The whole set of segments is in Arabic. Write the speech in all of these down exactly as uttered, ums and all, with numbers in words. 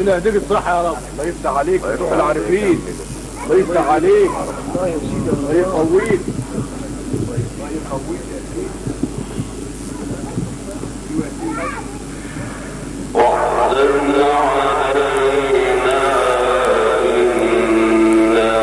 ربنا يهديك الصراحه يا رب. الله يفتح عليك وتروح العارفين. الله يفتح عليك. الله يزيدك. الله يقويك. الله يقويك. وحدنا علينا إنا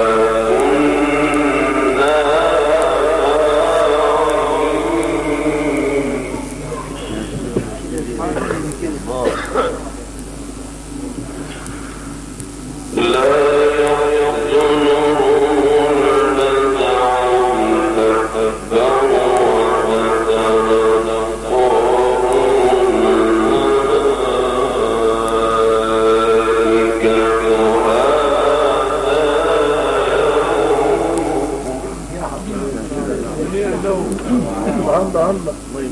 الله الله الله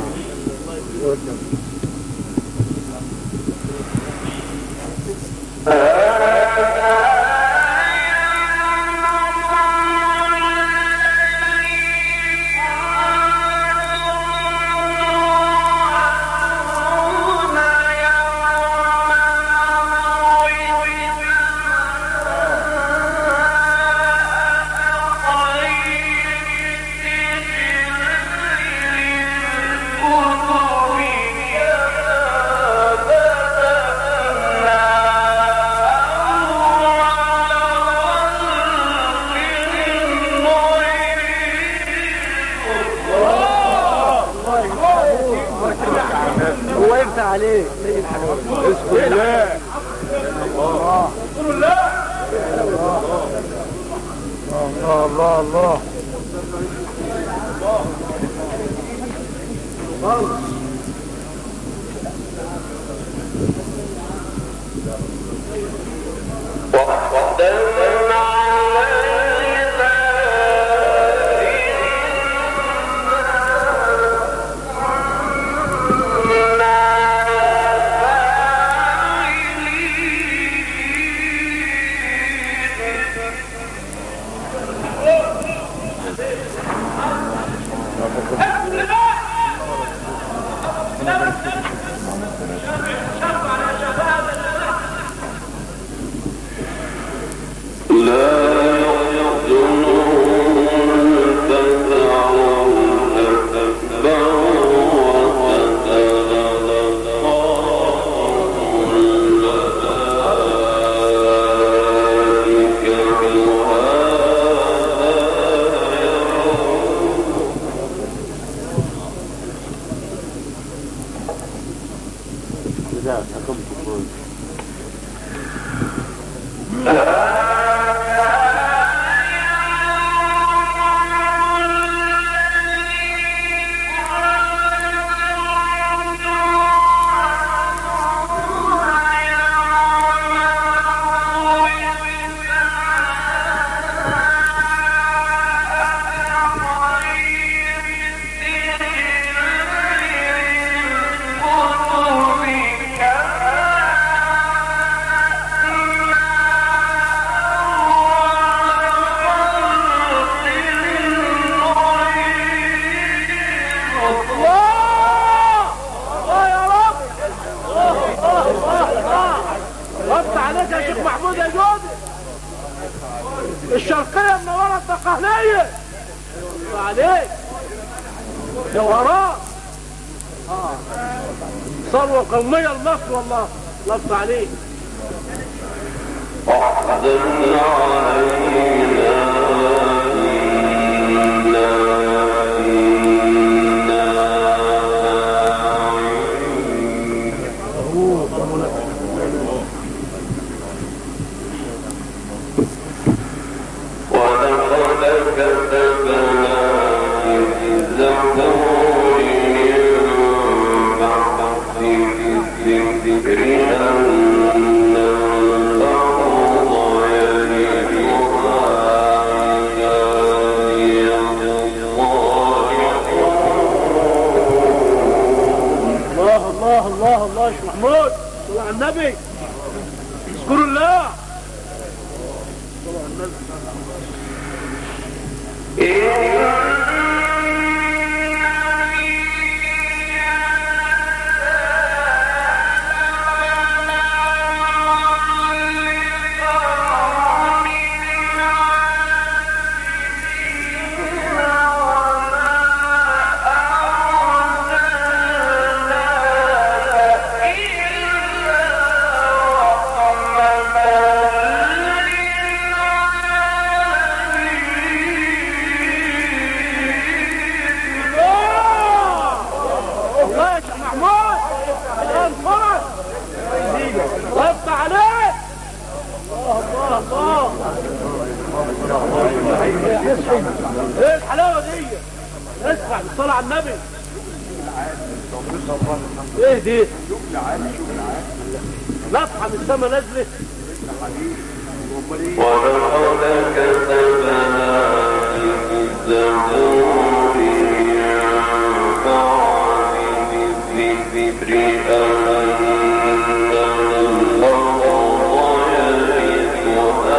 عليك بسم الله. الله الله الله الله الشرقية منورة الدقهلية عليك جوهرات اه ثروة قومية لمصر والله. لفت عليك وحدنا علينا ذكرنا أن الأرض الله الله ايه الحلاوه دي؟ اسمع بالصلاه على النبي. ايه دي؟ نصحى من السما نزلت. ولقد كتبنا في الزبور من بعد الذكر أن الأرض يرثها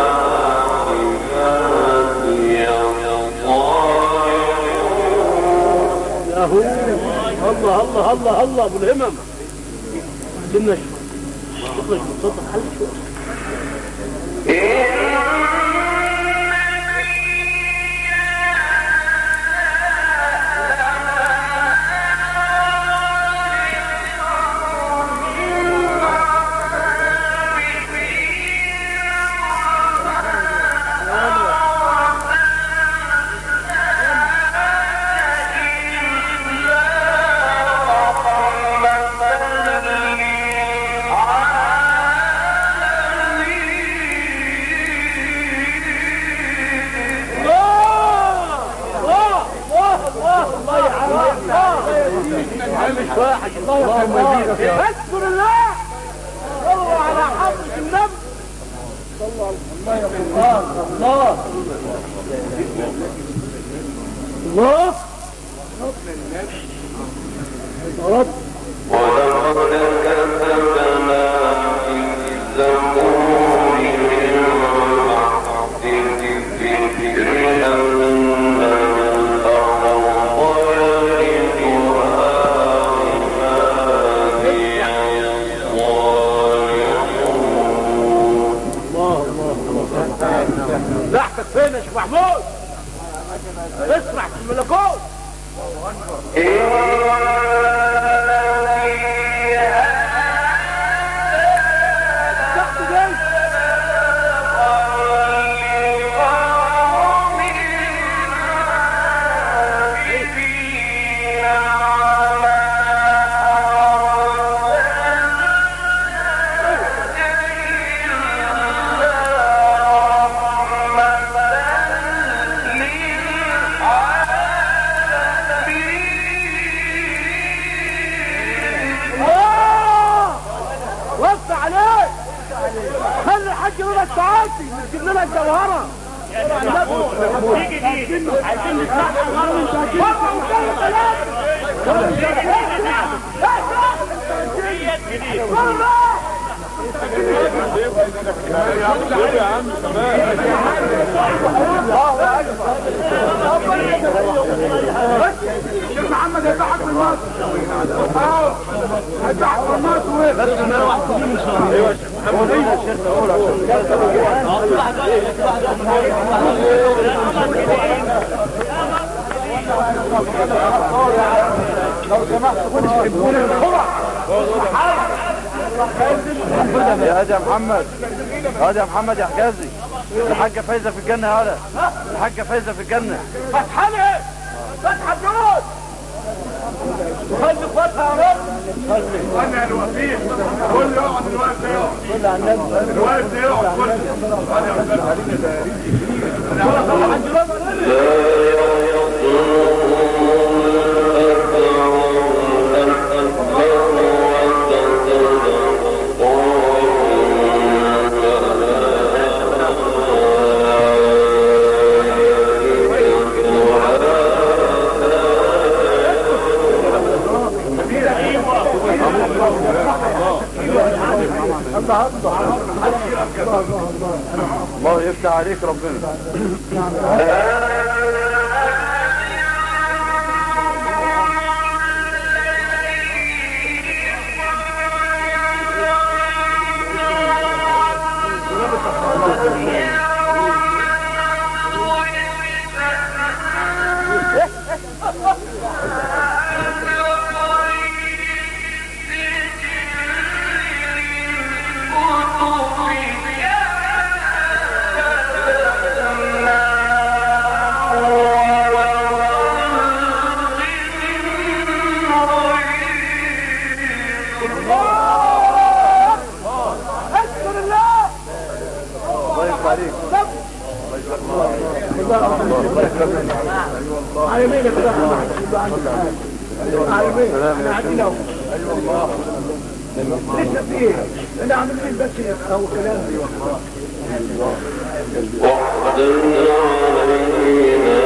عبادي الصالحون. يا هو الله الله الله الله ابو الهمم. سنة شو شو صوتك حل شو واحد. الله يرحمه. اذكر الله. صلوا على حضرة النبي. صلوا على الله. الله الله الله رب. ولقد كتبنا في الزبور من بعد الذكر أن ضحكك فين يا شيخ محمود؟ اسرح في الملكوت. تحت جيش السعادي نجيب لنا الجوهرة. تيجي دي عايزين نسمعها مرة يا عم الشيخ محمد هيضحك من مصر. اه هيضحك من مصر. بس انا واحد ان شاء الله. ايوه يا شيخ لو سمحت خد تجيبوني بسرعه. يا هادي يا محمد. هادي يا محمد يا حجازي. الحاجة فايزة في الجنة. هذا الحاجة فايزة في الجنة. فتحة ليه؟ فتحة جنود. وخلي فتحة يا رب. انا الوفيق كل يقعد الوقت يقعد. كل على الناس الوقت يقعد. الله يفتح عليك ربنا. Oh, عليك. على يمينك كده على يمينك انا قاعدين اهو. ايوه والله. لسه في ايه؟ انا عاملين بس او كلام. وحدنا علينا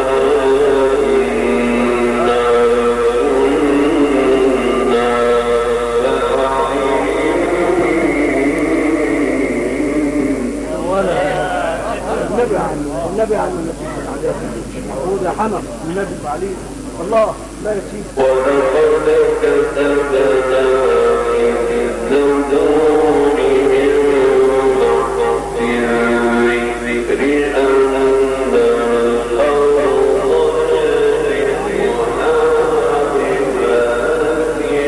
النبي عنه النبي عنه النبي يا حنف النبي عليه الله لا يسيب. ولقد كتبنا في الزبور من الذكر أن الأرض يرثها عبادي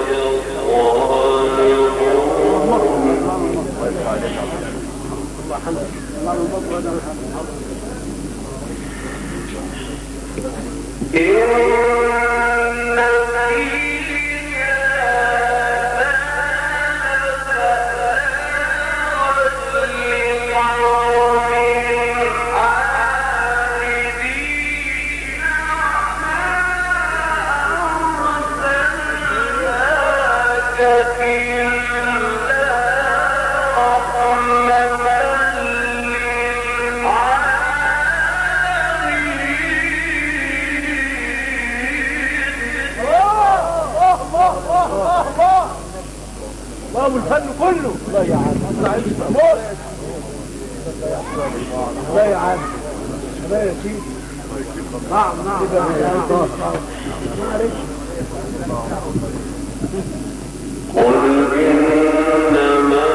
الله الفن كله. لا يا عم لا يا عم لا يا سيدي. نعم نعم قل إنما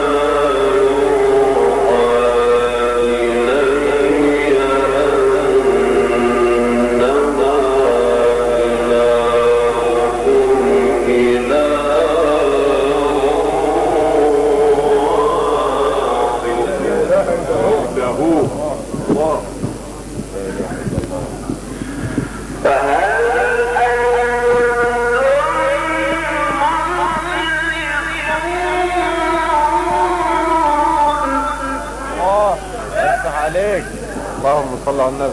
عليك. اللهم صل على النبي.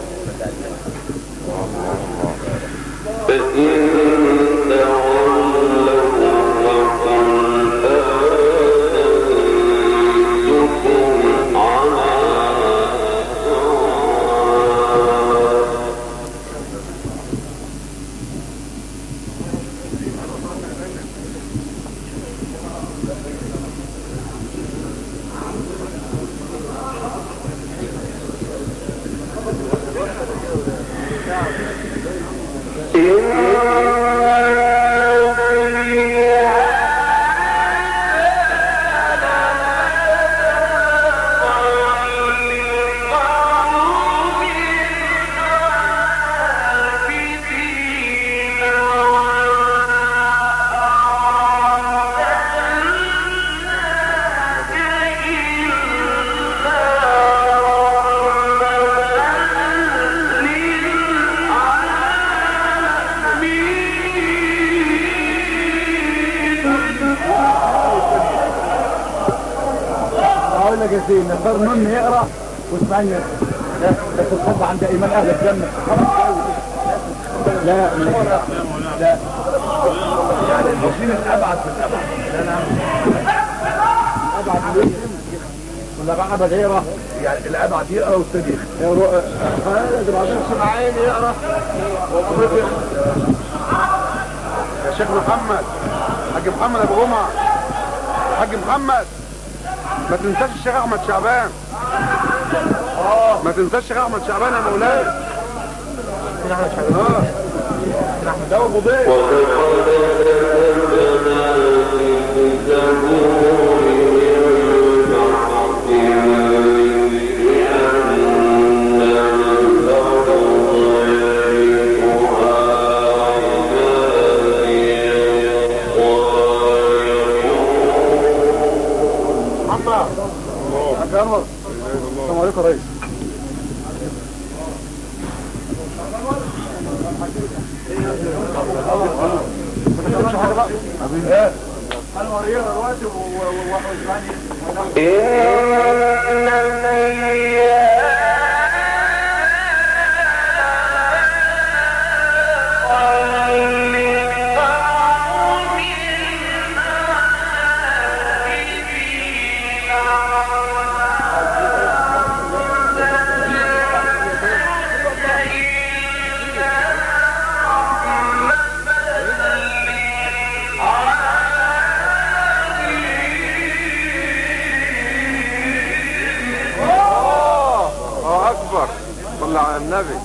فإن تولوا فقل آذنتكم على نختار مني يقرأ واسمعني بس الصد عند ايمان اهل الجنة. لا لا يعني المسلمين الابعد في الابعد. لا لا الابعد ليه ولا بعد غيره يعني الابعد يقرأ والصديق يقرأ اسماعيل يقرأ يا شيخ محمد حاج محمد ابو جمعة حاج محمد ما تنساش الشيخ احمد شعبان. اه ما تنساش الشيخ احمد شعبان يا مولاي. الشيخ احمد شعبان اه الشيخ احمد ده ابو ضيف. السلام عليكم يا ريس. إن صلى على النبي.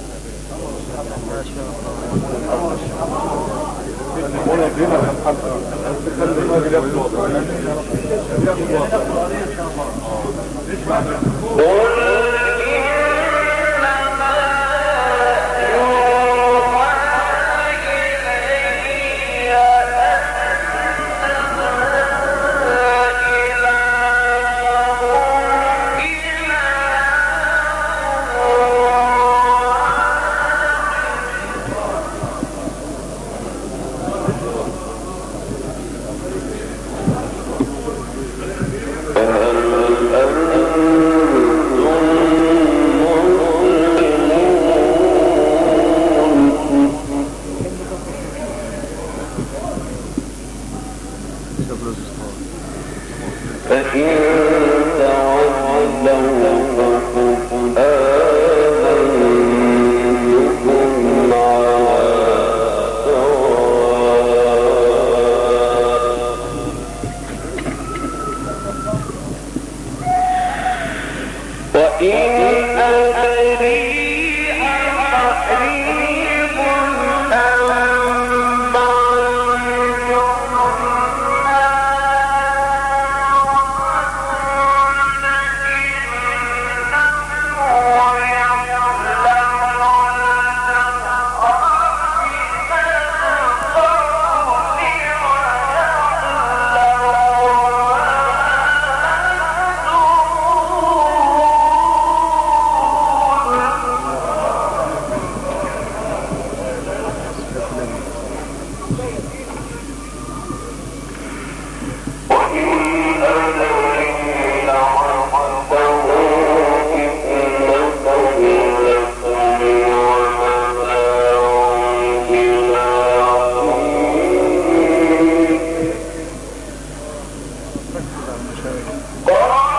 Oh!